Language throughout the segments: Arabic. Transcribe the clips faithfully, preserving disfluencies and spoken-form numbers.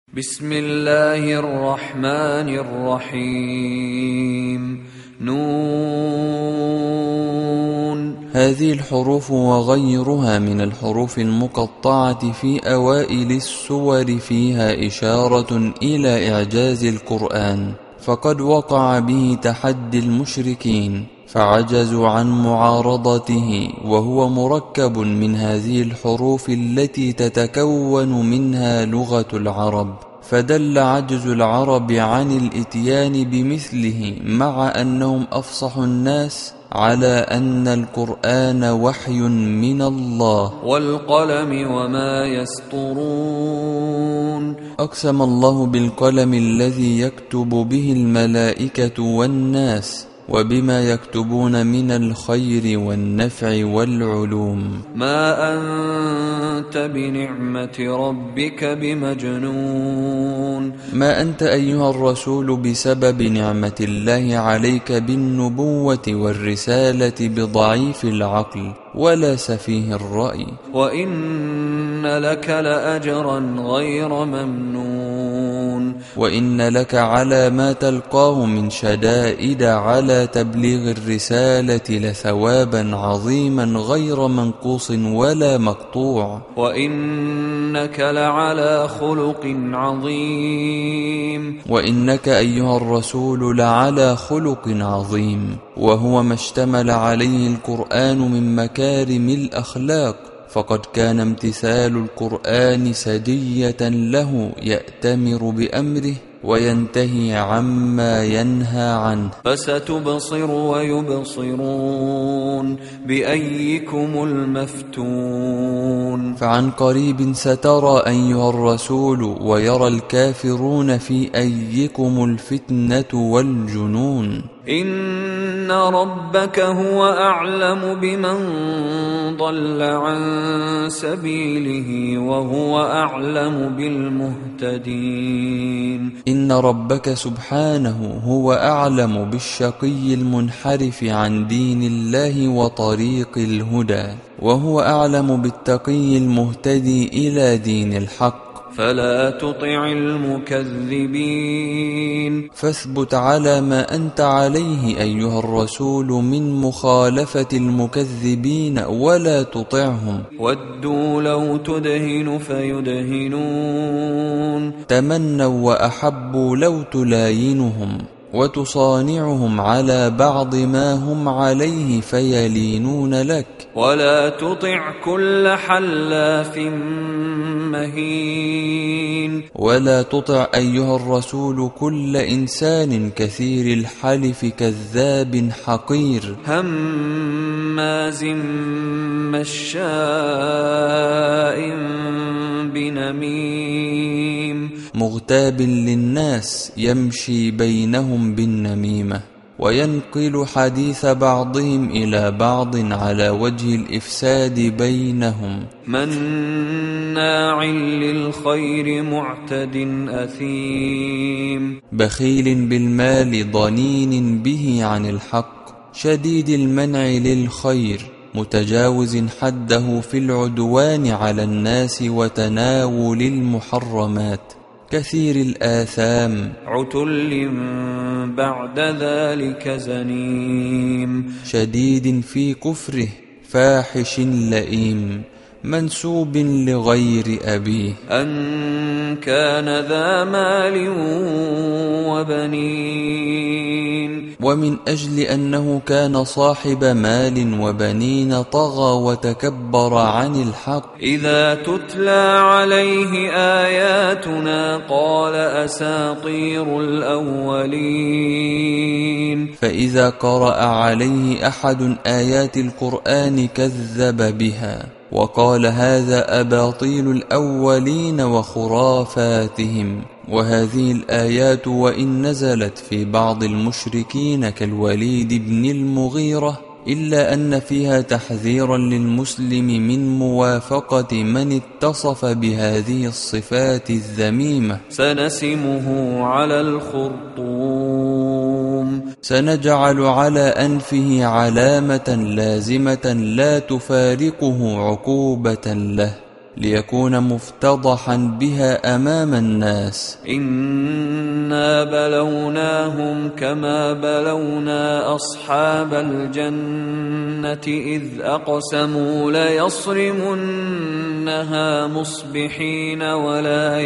بسم الله الرحمن الرحيم. نون. هذه الحروف وغيرها من الحروف المقطعة في أوائل السور فيها إشارة إلى إعجاز القرآن، فقد وقع به تحدي المشركين فعجزوا عن معارضته، وهو مركب من هذه الحروف التي تتكون منها لغة العرب، فدل عجز العرب عن الإتيان بمثله مع أنهم أفصح الناس على أن القرآن وحي من الله. والقلم وما يسطرون. أقسم الله بالقلم الذي يكتب به الملائكة والناس، وبما يكتبون من الخير والنفع والعلوم. ما أنت بنعمة ربك بمجنون. ما أنت أيها الرسول بسبب نعمة الله عليك بالنبوة والرسالة بضعيف العقل ولا سفيه الرأي. وإن لك لأجرا غير ممنون. وإن لك على ما تلقاه من شدائد على تبليغ الرسالة لثوابا عظيما غير منقوص ولا مقطوع. وإنك لعلى خلق عظيم. وإنك أيها الرسول لعلى خلق عظيم، وهو ما اشتمل عليه القرآن من مكارم الأخلاق، فقد كان امتثال القرآن سجية له يأتمر بأمره وينتهي عما ينهى عنه. فستبصر ويبصرون بأيكم المفتون. فعن قريب سترى أيها الرسول ويرى الكافرون في أيكم الفتنة والجنون. إن ربك هو أعلم بمن ضل عن سبيله وهو أعلم بالمهتدين. إن ربك سبحانه هو أعلم بالشقي المنحرف عن دين الله وطريق الهدى، وهو أعلم بالتقي المهتدي إلى دين الحق. فلا تطع المكذبين. فاثبت على ما أنت عليه أيها الرسول من مخالفة المكذبين ولا تطعهم. ودوا لو تدهن فيدهنون. تمنوا وأحبوا لو تلاينهم وتصانعهم على بعض ما هم عليه فيلينون لك. ولا تطع كل حلاف مهين. ولا تطع أيها الرسول كل إنسان كثير الحلف كذاب حقير، هماز مشاء بنميم، مغتاب للناس يمشي بينهم بالنميمة، وينقل حديث بعضهم إلى بعض على وجه الإفساد بينهم، مناع للخير معتد أثيم، بخيل بالمال ضنين به عن الحق، شديد المنع للخير، متجاوز حده في العدوان على الناس وتناول المحرمات، كثير الآثام، عتل بعد ذلك زنيم، شديد في كفره، فاحش لئيم، منسوب لغير أبيه، أن كان ذا مال وبنين، ومن أجل أنه كان صاحب مال وبنين طغى وتكبر عن الحق. إذا تتلى عليه آياتنا قال أساطير الأولين. فإذا قرأ عليه أحد آيات القرآن كذب بها وقال هذا أباطيل الأولين وخرافاتهم. وهذه الآيات وإن نزلت في بعض المشركين كالوليد بن المغيرة، إلا أن فيها تحذيرا للمسلم من موافقة من اتصف بهذه الصفات الذميمة. سنسمه على الخرطوم. سنجعل على أنفه علامة لازمة لا تفارقه عقوبة له. ليكون مفتضحا بها أمام الناس. إنا بلوناهم كما بلونا أصحاب الجنة إذ أقسموا ليصرمنها مصبحين ولا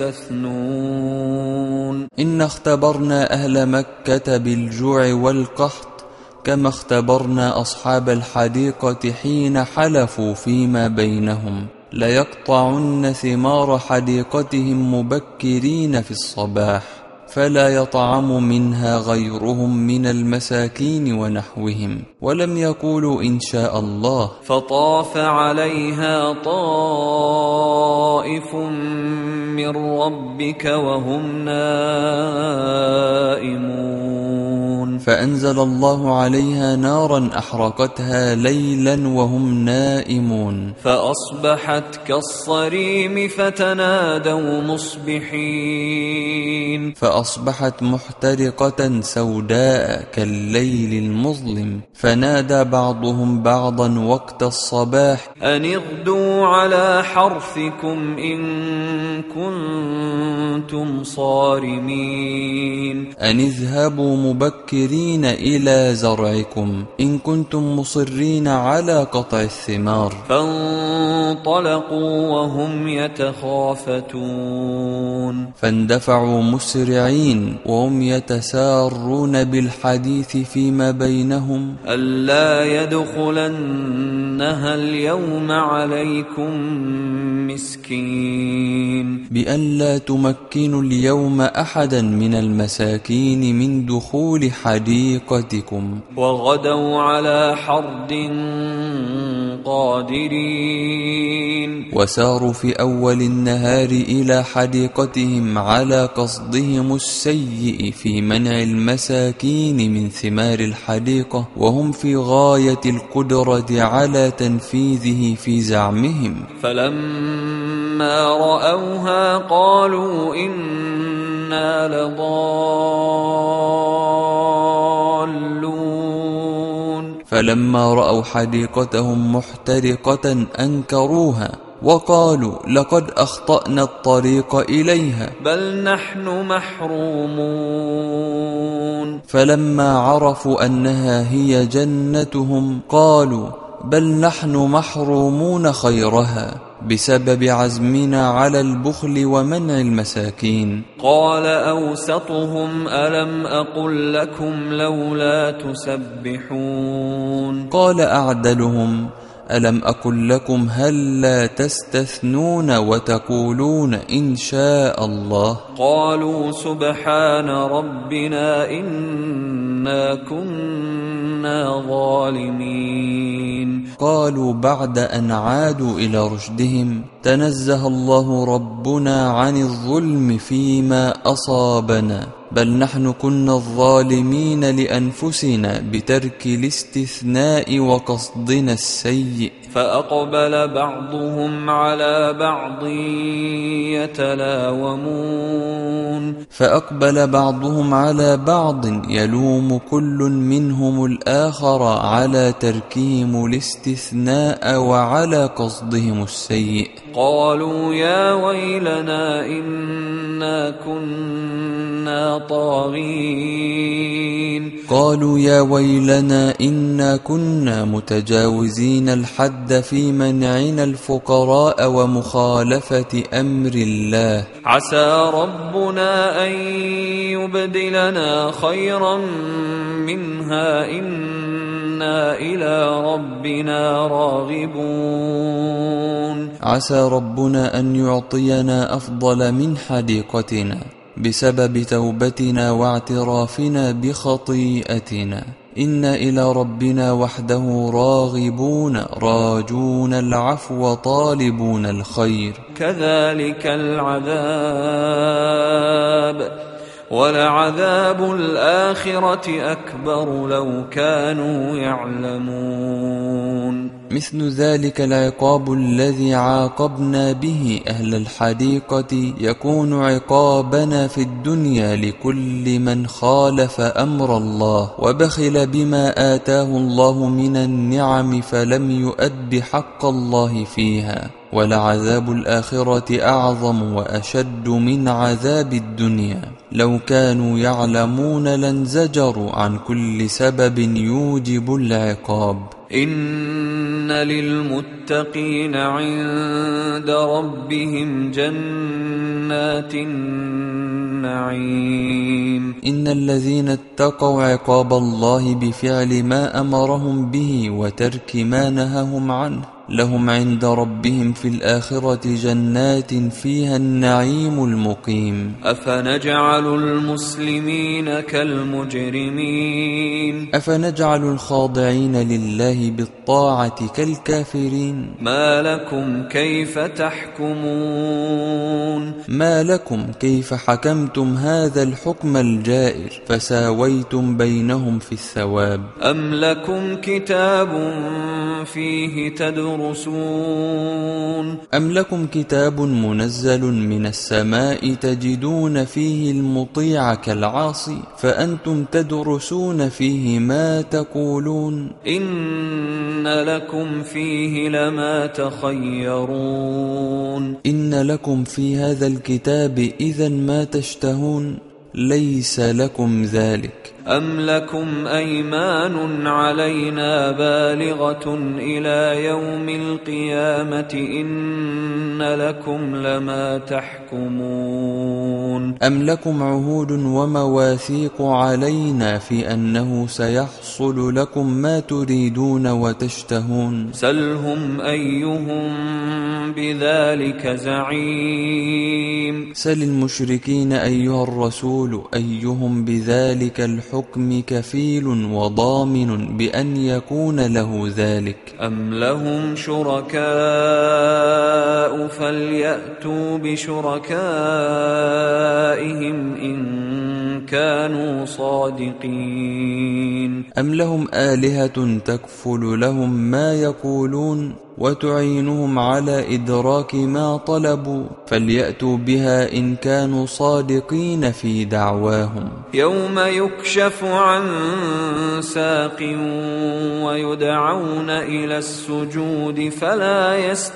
يستثنون. إن اختبرنا أهل مكة بالجوع والقحط كما اختبرنا أصحاب الحديقة حين حلفوا فيما بينهم ليقطعن ثمار حديقتهم مبكرين في الصباح فلا يطعم منها غيرهم من المساكين ونحوهم، ولم يقولوا إن شاء الله. فطاف عليها طائف من ربك وهم نائمون، فأنزل الله عليها نارا أحرقتها ليلا وهم نائمون، فأصبحت كالصريم فتنادوا مصبحين، فأصبحت محترقة سوداء كالليل المظلم، فنادى بعضهم بعضا وقت الصباح أن اغدوا على حرثكم إن كنتم صارمين، أن اذهبوا مبكرين إلى زرعكم إن كنتم مصرين على قطع الثمار. فانطلقوا وهم يتخافتون، فاندفعوا مسرعين وهم يتسارون بالحديث فيما بينهم ألا يدخلنها اليوم عليكم مسكين، بأن لا تمكنوا اليوم أحدا من المساكين من دخول حديقتكم، وغدوا على حرد قادرين، وساروا في أول النهار إلى حديقتهم على قصدهم السيء في منع المساكين من ثمار الحديقة، وهم في غاية القدرة على تنفيذه في زعمهم. فلما رأوها قالوا إنا لضالون، فلما رأوا حديقتهم محترقة أنكروها وقالوا لقد أخطأنا الطريق إليها بل نحن محرومون. فلما عرفوا أنها هي جنتهم قالوا بل نحن محرومون خيرها بسبب عزمنا على البخل ومنع المساكين. قال أوسطهم ألم أقل لكم لولا تسبحون، قال أعدلهم ألم أقل لكم هل لا تستثنون وتقولون إن شاء الله. قالوا سبحان ربنا إنا كنا ظالمين. قالوا بعد أن عادوا إلى رشدهم تنزه الله ربنا عن الظلم فيما أصابنا بل نحن كنا الظالمين لأنفسنا بترك الاستثناء وقصدنا السيء. فأقبل بعضهم على بعض يتلاومون فأقبل بعضهم على بعض يلوم كل منهم الآخر على تركهم الاستثناء وعلى قصدهم السيء. قالوا يا ويلنا إنا كنا طاغين قالوا يا ويلنا إنا كنا متجاوزين الحد في منعنا الفقراء ومخالفة أمر الله. عسى ربنا أن يبدلنا خيرا منها إنا إلى ربنا راغبون. عسى ربنا أن يعطينا أفضل من حديقتنا بسبب توبتنا واعترافنا بخطيئتنا. إنا إلى ربنا وحده راغبون راجون العفو طالبون الخير. كذلك العذاب ولعذاب الآخرة أكبر لو كانوا يعلمون. مثل ذلك العقاب الذي عاقبنا به أهل الحديقة يكون عقابنا في الدنيا لكل من خالف أمر الله وبخل بما آتاه الله من النعم فلم يؤد حق الله فيها. ولعذاب الآخرة أعظم وأشد من عذاب الدنيا. لو كانوا يعلمون لانزجروا عن كل سبب يوجب العقاب. إن للمتقين عند ربهم جنات النعيم. إن الذين اتقوا عقاب الله بفعل ما أمرهم به وترك ما نهاهم عنه لهم عند ربهم في الآخرة جنات فيها النعيم المقيم. أفنجعل المسلمين كالمجرمين. أفنجعل الخاضعين لله بالطاعة كالكافرين. ما لكم كيف تحكمون. ما لكم كيف حكمتم هذا الحكم الجائر فساويتم بينهم في الثواب. أم لكم كتاب فيه تدرسون. أم لكم كتاب منزل من السماء تجدون فيه المطيع كالعاصي فأنتم تدرسون فيه ما تقولون. إن لكم فيه لما تخيرون. إن لكم في هذا الكتاب إذا ما تشتهون ليس لكم ذلك. أم لكم أيمان علينا بالغة إلى يوم القيامة إن لكم لما تحكمون. أم لكم عهود ومواثيق علينا في أنه سيحصل لكم ما تريدون وتشتهون. سلهم أيهم بذلك زعيم. سل المشركين أيها الرسول أيهم بذلك الحكم كفيل وضامن بأن يكون له ذلك. أم لهم شركاء فليأتوا بشركائهم إن كانوا صادقين. أم لهم آلهة تكفل لهم ما يقولون وتعينهم على إدراك ما طلبوا فليأتوا بها إن كانوا صادقين في دعواهم. يوم يكشف عن ساق ويدعون إلى السجود فلا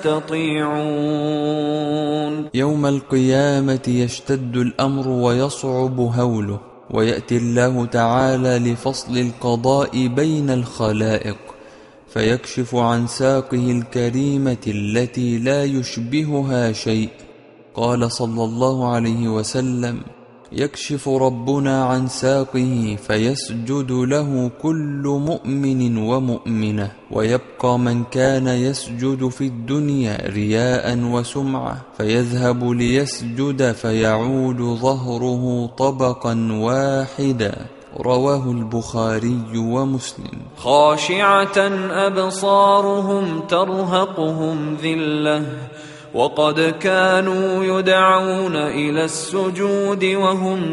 يستطيعون. يوم القيامة يشتد الأمر ويصعب هوله ويأتي الله تعالى لفصل القضاء بين الخلائق فيكشف عن ساقه الكريمة التي لا يشبهها شيء. قال صلى الله عليه وسلم: يكشف ربنا عن ساقه فيسجد له كل مؤمن ومؤمنة ويبقى من كان يسجد في الدنيا رياء وسمعة فيذهب ليسجد فيعود ظهره طبقا واحدا. رواه البخاري ومسلم. خاشعة أبصارهم ترهقهم ذلة وقد كانوا يدعون إلى السجود وهم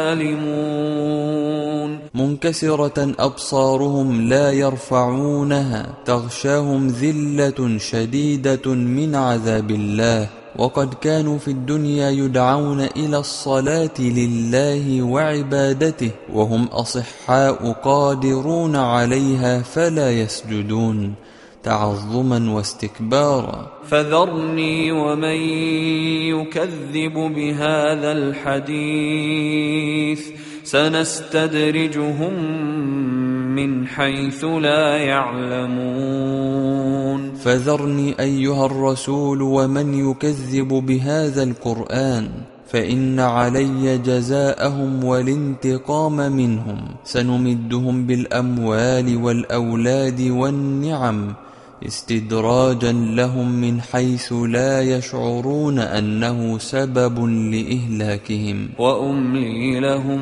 سالمون. منكسرة أبصارهم لا يرفعونها تغشاهم ذلة شديدة من عذاب الله وقد كانوا في الدنيا يدعون إلى الصلاة لله وعبادته وهم أصحاء قادرون عليها فلا يسجدون تعظما واستكبارا. فذرني ومن يكذب بهذا الحديث سنستدرجهم من حيث لا يعلمون. فذرني أيها الرسول ومن يكذب بهذا القرآن فإن علي جزاءهم والانتقام منهم. سنمدهم بالأموال والأولاد والنعم استدراجا لهم من حيث لا يشعرون أنه سبب لإهلاكهم. وأملي لهم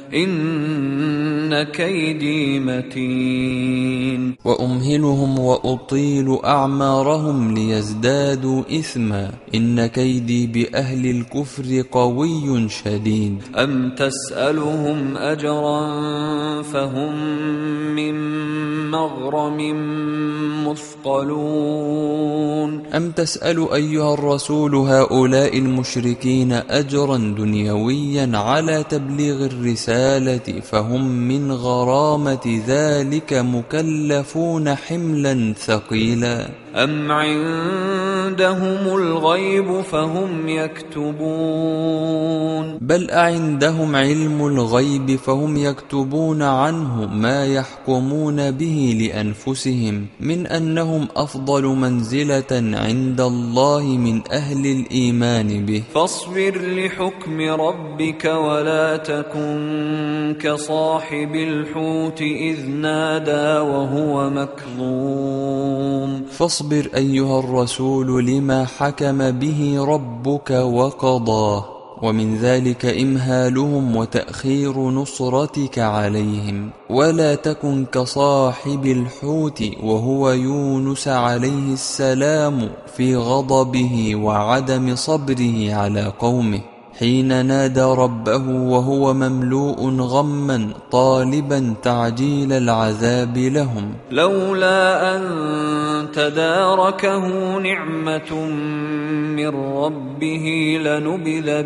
إن كيدي متين. وأمهلهم وأطيل أعمارهم ليزدادوا إثما إن كيدي بأهل الكفر قوي شديد. أم تسألهم أجرا فهم من مغرم مثقلون. مثقلون أم تسأل أيها الرسول هؤلاء المشركين أجرا دنيويا على تبليغ الرسالة فهم من غرامة ذلك مكلفون حملا ثقيلا أم عندهم الغيب فهم يكتبون بل أعندهم علم الغيب فهم يكتبون عنه ما يحكمون به لأنفسهم من أنهم أفضل منزلة عند الله من أهل الإيمان به. فاصبر لحكم ربك ولا تكن كصاحب الحوت إذ نادى وهو مكظوم فاصبر أيها الرسول لما حكم به ربك وقضاه، ومن ذلك إمهالهم وتأخير نصرتك عليهم. ولا تكن كصاحب الحوت وهو يونس عليه السلام في غضبه وعدم صبره على قومه حين نادى ربه وهو مملوء غما طالبا تعجيل العذاب لهم، لولا أن تداركه نعمة من ربه لنبذ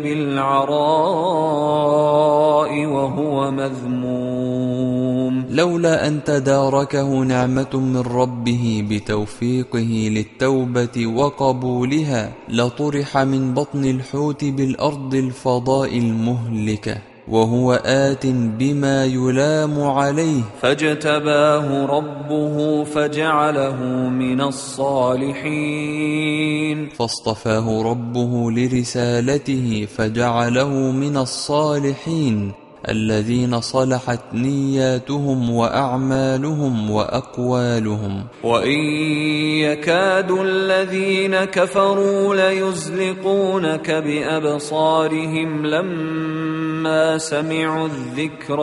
بالعراء وهو مذموم لولا أن تداركه نعمة من ربه بتوفيقه للتوبة وقبولها لطرح من بطن الحوت بالأرض الفضاء المهلكة وهو آت بما يلام عليه، فاجتباه ربه فجعله من الصالحين فاصطفاه ربه لرسالته فجعله من الصالحين الذين صلحت نياتهم وأعمالهم وأقوالهم. وإن يكاد الذين كفروا ليزلقونك بأبصارهم لما سمعوا الذكر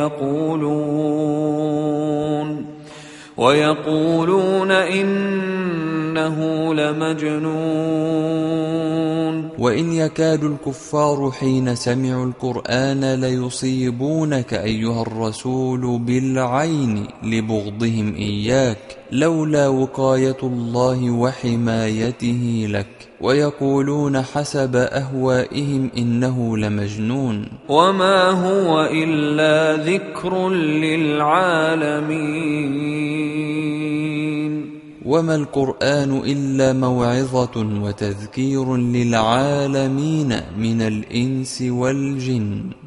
ويقولون ويقولون إنه لمجنون. وإن يكاد الكفار حين سمعوا القرآن ليصيبونك أيها الرسول بالعين لبغضهم إياك لولا وقاية الله وحمايته لك، ويقولون حسب أهوائهم إنه لمجنون. وما هو إلا ذكر للعالمين. وما القرآن إلا موعظة وتذكير للعالمين من الإنس والجن.